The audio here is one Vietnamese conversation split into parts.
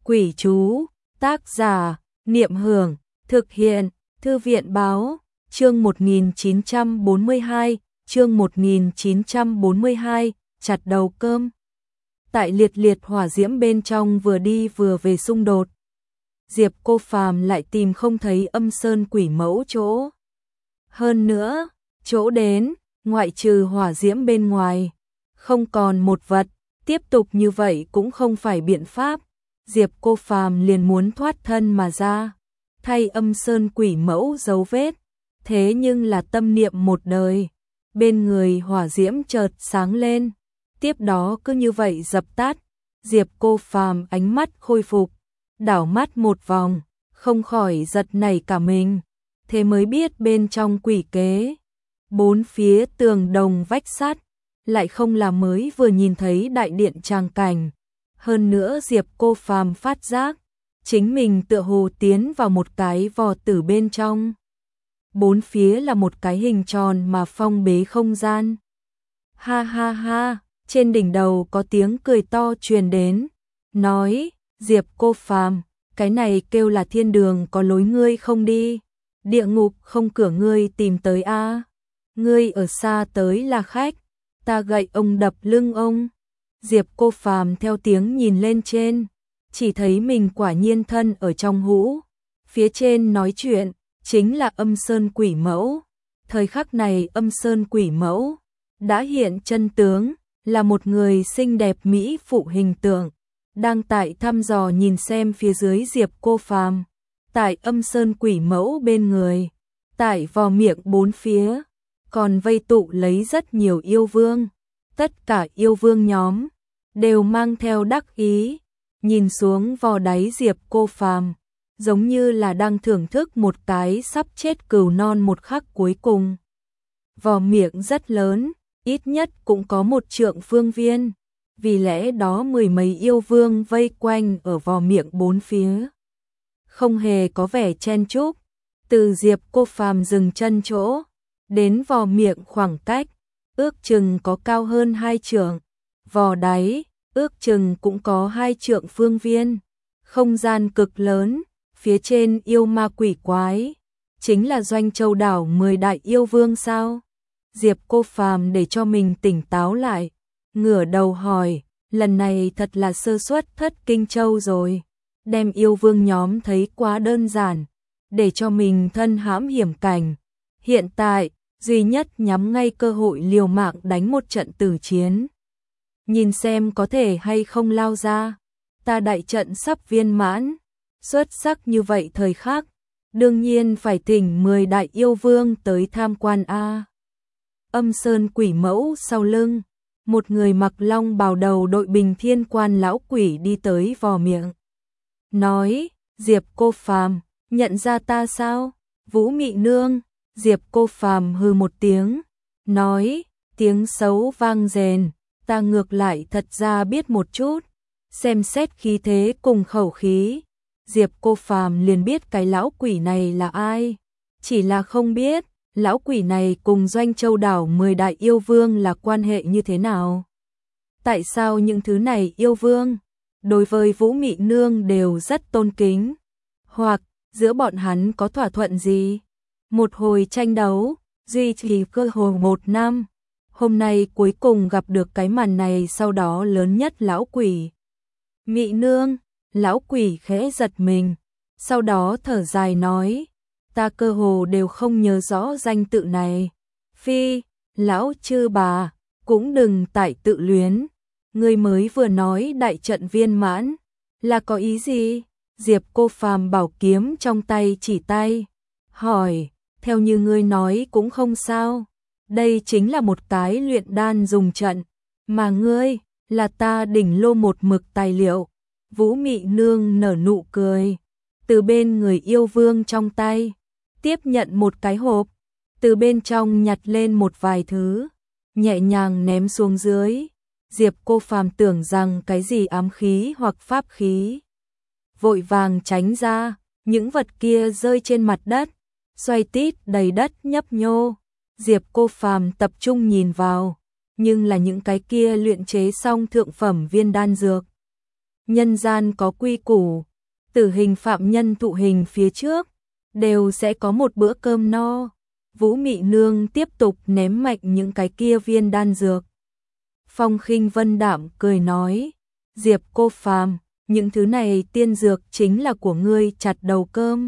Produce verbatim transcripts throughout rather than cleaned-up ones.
Quỷ chú, tác giả, Niệm Hưởng, thực hiện, Thư viện báo, chương một nghìn chín trăm bốn mươi hai, chương một nghìn chín trăm bốn mươi hai, chặt đầu cơm. Tại liệt liệt hỏa diễm bên trong vừa đi vừa về xung đột. Diệp Cô Phàm lại tìm không thấy Âm Sơn Quỷ Mẫu chỗ. Hơn nữa, chỗ đến, ngoại trừ hỏa diễm bên ngoài, không còn một vật, tiếp tục như vậy cũng không phải biện pháp. Diệp Cô Phàm liền muốn thoát thân mà ra, thay Âm Sơn Quỷ Mẫu dấu vết, thế nhưng là tâm niệm một đời, bên người hỏa diễm chợt sáng lên, tiếp đó cứ như vậy dập tắt. Diệp Cô Phàm ánh mắt khôi phục, đảo mắt một vòng, không khỏi giật nảy cả mình, thế mới biết bên trong quỷ kế, bốn phía tường đồng vách sắt, lại không là mới vừa nhìn thấy đại điện tràng cảnh. Hơn nữa Diệp Cô Phàm phát giác, chính mình tựa hồ tiến vào một cái vò tử bên trong. Bốn phía là một cái hình tròn mà phong bế không gian. Ha ha ha, trên đỉnh đầu có tiếng cười to truyền đến, nói, Diệp Cô Phàm, cái này kêu là thiên đường có lối ngươi không đi, địa ngục không cửa ngươi tìm tới a. Ngươi ở xa tới là khách, ta gậy ông đập lưng ông. Diệp Cô Phàm theo tiếng nhìn lên trên, chỉ thấy mình quả nhiên thân ở trong hũ, phía trên nói chuyện chính là Âm Sơn Quỷ Mẫu. Thời khắc này Âm Sơn Quỷ Mẫu đã hiện chân tướng, là một người xinh đẹp mỹ phụ hình tượng, đang tại thăm dò nhìn xem phía dưới Diệp Cô Phàm. Tại Âm Sơn Quỷ Mẫu bên người, tại vò miệng bốn phía, còn vây tụ lấy rất nhiều yêu vương. Tất cả yêu vương nhóm đều mang theo đắc ý, nhìn xuống vò đáy Diệp Cô Phàm, giống như là đang thưởng thức một cái sắp chết cừu non một khắc cuối cùng. Vò miệng rất lớn, ít nhất cũng có một trượng phương viên, vì lẽ đó mười mấy yêu vương vây quanh ở vò miệng bốn phía, không hề có vẻ chen chúc. Từ Diệp Cô Phàm dừng chân chỗ đến vò miệng khoảng cách ước chừng có cao hơn hai trượng, vò đáy ước chừng cũng có hai trượng phương viên, không gian cực lớn, phía trên yêu ma quỷ quái, chính là Doanh Châu đảo mười đại yêu vương sao? Diệp Cô Phàm để cho mình tỉnh táo lại, ngửa đầu hỏi, lần này thật là sơ suất thất kinh châu rồi, đem yêu vương nhóm thấy quá đơn giản, để cho mình thân hãm hiểm cảnh, hiện tại duy nhất nhắm ngay cơ hội liều mạng đánh một trận tử chiến. Nhìn xem có thể hay không lao ra, ta đại trận sắp viên mãn, xuất sắc như vậy thời khắc, đương nhiên phải thỉnh mười đại yêu vương tới tham quan a. Âm Sơn Quỷ Mẫu sau lưng, một người mặc long bào đầu đội bình thiên quan lão quỷ đi tới vò miệng. Nói, Diệp Cô Phàm, nhận ra ta sao? Vũ Mị Nương. Diệp Cô Phàm hừ một tiếng, nói, tiếng xấu vang rền, ta ngược lại thật ra biết một chút, xem xét khí thế cùng khẩu khí. Diệp Cô Phàm liền biết cái lão quỷ này là ai, chỉ là không biết, lão quỷ này cùng Doanh Châu đảo mười đại yêu vương là quan hệ như thế nào. Tại sao những thứ này yêu vương, đối với Vũ Mị Nương đều rất tôn kính, hoặc giữa bọn hắn có thỏa thuận gì? Một hồi tranh đấu, duy trì cơ hội một năm. Hôm nay cuối cùng gặp được cái màn này, sau đó lớn nhất lão quỷ. Mị Nương, lão quỷ khẽ giật mình, sau đó thở dài nói, ta cơ hồ đều không nhớ rõ danh tự này. Phi, lão chư bà, cũng đừng tại tự luyến, ngươi mới vừa nói đại trận viên mãn, là có ý gì? Diệp Cô Phàm bảo kiếm trong tay chỉ tay, hỏi, theo như ngươi nói cũng không sao, đây chính là một cái luyện đan dùng trận, mà ngươi, là ta đỉnh lô một mực tài liệu. Vũ Mị Nương nở nụ cười, từ bên người yêu vương trong tay, tiếp nhận một cái hộp, từ bên trong nhặt lên một vài thứ, nhẹ nhàng ném xuống dưới. Diệp Cô Phàm tưởng rằng cái gì ám khí hoặc pháp khí, vội vàng tránh ra, những vật kia rơi trên mặt đất, xoay tít đầy đất nhấp nhô. Diệp Cô Phàm tập trung nhìn vào, nhưng là những cái kia luyện chế xong thượng phẩm viên đan dược. nhân gian có quy củ, tử hình phạm nhân thụ hình phía trước, đều sẽ có một bữa cơm no. Vũ Mị Nương tiếp tục ném mạnh những cái kia viên đan dược. Phong Khinh Vân đạm cười nói, Diệp cô phàm, những thứ này tiên dược chính là của ngươi chặt đầu cơm.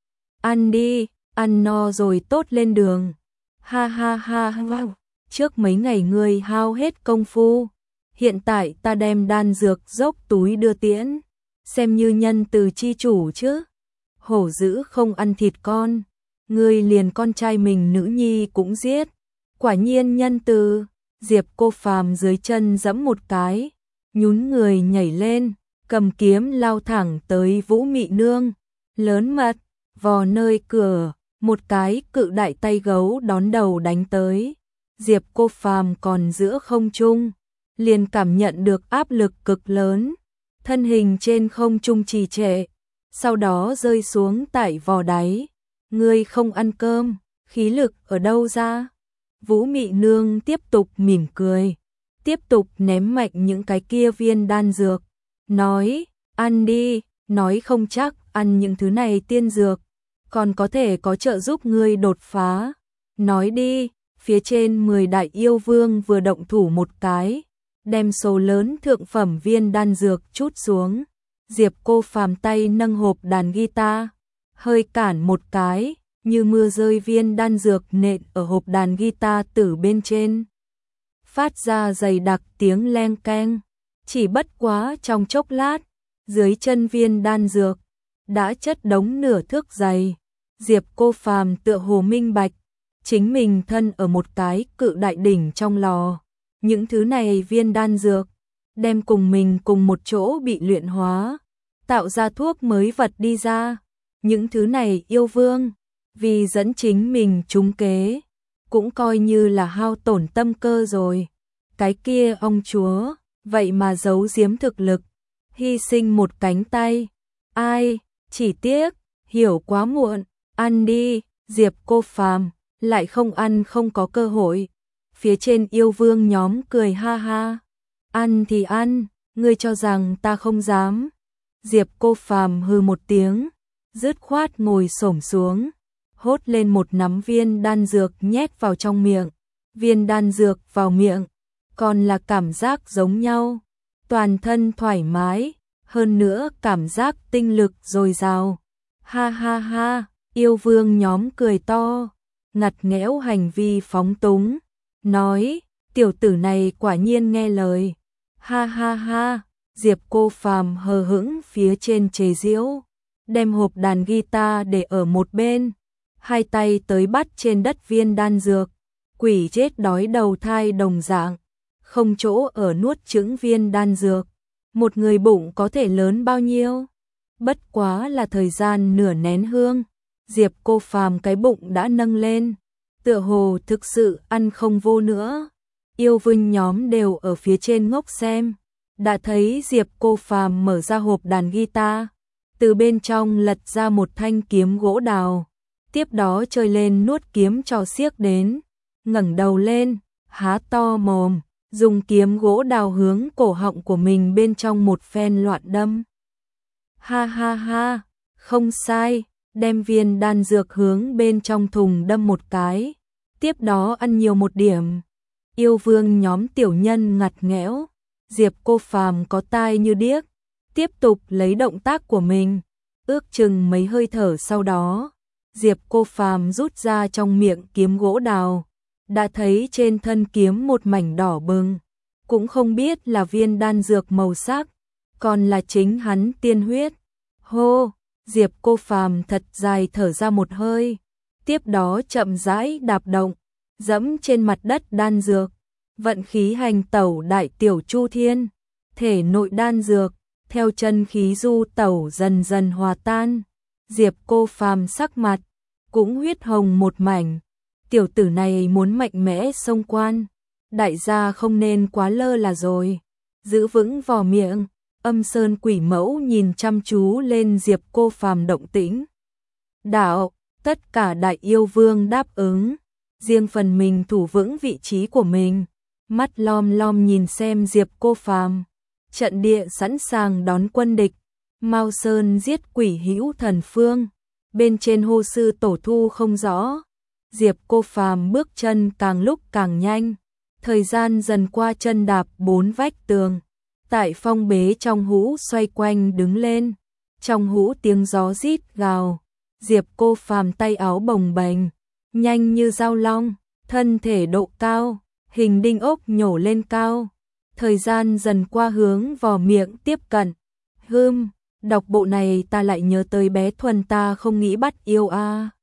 Ăn đi, ăn no rồi tốt lên đường. Ha ha ha ha, trước mấy ngày ngươi hao hết công phu, hiện tại ta đem đan dược dốc túi đưa tiễn, xem như nhân từ chi chủ chứ. Hổ dữ không ăn thịt con, ngươi liền con trai mình nữ nhi cũng giết, quả nhiên nhân từ. Diệp cô phàm dưới chân giẫm một cái, nhún người nhảy lên, cầm kiếm lao thẳng tới Vũ Mị Nương, lớn mật, vò nơi cửa, một cái cự đại tay gấu đón đầu đánh tới. Diệp cô phàm còn giữa không trung, liền cảm nhận được áp lực cực lớn, thân hình trên không trung trì trệ, sau đó rơi xuống tại vò đáy. Ngươi không ăn cơm, khí lực ở đâu ra? Vũ Mị Nương tiếp tục mỉm cười, tiếp tục ném mạnh những cái kia viên đan dược, nói, ăn đi, nói không chắc ăn những thứ này tiên dược, còn có thể có trợ giúp ngươi đột phá. Nói đi, phía trên mười đại yêu vương vừa động thủ một cái, đem số lớn thượng phẩm viên đan dược trút xuống. Diệp cô phàm tay nâng hộp đàn guitar, hơi cản một cái, như mưa rơi viên đan dược nện ở hộp đàn guitar tử bên trên, phát ra dày đặc tiếng leng keng. Chỉ bất quá trong chốc lát, dưới chân viên đan dược đã chất đống nửa thước dày. Diệp cô phàm tựa hồ minh bạch, chính mình thân ở một cái cự đại đỉnh trong lò, những thứ này viên đan dược đem cùng mình cùng một chỗ bị luyện hóa, tạo ra thuốc mới vật đi ra. Những thứ này yêu vương vì dẫn chính mình trúng kế, cũng coi như là hao tổn tâm cơ rồi. Cái kia ông chúa, vậy mà giấu giếm thực lực, hy sinh một cánh tay. Ai, chỉ tiếc, hiểu quá muộn, ăn đi. Diệp cô phàm, lại không ăn không có cơ hội. Phía trên yêu vương nhóm cười ha ha. Ăn thì ăn, ngươi cho rằng ta không dám. Diệp cô phàm hừ một tiếng, dứt khoát ngồi xổm xuống, hốt lên một nắm viên đan dược nhét vào trong miệng. Viên đan dược vào miệng, còn là cảm giác giống nhau, toàn thân thoải mái, hơn nữa cảm giác tinh lực dồi dào. Ha ha ha, yêu vương nhóm cười to, ngặt nghẽo hành vi phóng túng, nói, tiểu tử này quả nhiên nghe lời. Ha ha ha, Diệp cô phàm hờ hững phía trên chế giễu, đem hộp đàn guitar để ở một bên, hai tay tới bắt trên đất viên đan dược, quỷ chết đói đầu thai đồng dạng, không chỗ ở nuốt chửng viên đan dược. Một người bụng có thể lớn bao nhiêu? Bất quá là thời gian nửa nén hương, Diệp cô phàm cái bụng đã nâng lên, tựa hồ thực sự ăn không vô nữa. Yêu vương nhóm đều ở phía trên ngốc xem, đã thấy Diệp cô phàm mở ra hộp đàn guitar, từ bên trong lật ra một thanh kiếm gỗ đào, tiếp đó chơi lên nuốt kiếm cho xiếc đến, ngẩng đầu lên, há to mồm, dùng kiếm gỗ đào hướng cổ họng của mình bên trong một phen loạn đâm. Ha ha ha, không sai, đem viên đan dược hướng bên trong thùng đâm một cái, tiếp đó ăn nhiều một điểm. Yêu vương nhóm tiểu nhân ngặt nghẽo, Diệp cô phàm có tai như điếc, tiếp tục lấy động tác của mình, ước chừng mấy hơi thở sau đó, Diệp cô phàm rút ra trong miệng kiếm gỗ đào, đã thấy trên thân kiếm một mảnh đỏ bừng, cũng không biết là viên đan dược màu sắc, còn là chính hắn tiên huyết. Hô, Diệp cô phàm thật dài thở ra một hơi, tiếp đó chậm rãi đạp động, dẫm trên mặt đất đan dược, vận khí hành tẩu đại tiểu chu thiên, thể nội đan dược, theo chân khí du tẩu dần dần hòa tan. Diệp cô phàm sắc mặt, cũng huyết hồng một mảnh, tiểu tử này muốn mạnh mẽ xông quan, đại gia không nên quá lơ là rồi, giữ vững vò miệng. Âm sơn quỷ mẫu nhìn chăm chú lên Diệp cô phàm động tĩnh. Đạo, tất cả đại yêu vương đáp ứng, riêng phần mình thủ vững vị trí của mình, mắt lom lom nhìn xem Diệp cô phàm. trận địa sẵn sàng đón quân địch. Mao Sơn giết quỷ hữu thần phương, bên trên hô sư tổ thu không rõ. Diệp Cô Phàm bước chân càng lúc càng nhanh, thời gian dần qua chân đạp bốn vách tường. Tại phong bế trong hũ xoay quanh đứng lên, trong hũ tiếng gió rít gào. Diệp Cô Phàm tay áo bồng bềnh, nhanh như dao long, thân thể độ cao, hình đinh ốc nhổ lên cao. Thời gian dần qua hướng vào miệng tiếp cận. Hưm, đọc bộ này ta lại nhớ tới bé Thuần ta không nghĩ bắt yêu a. À.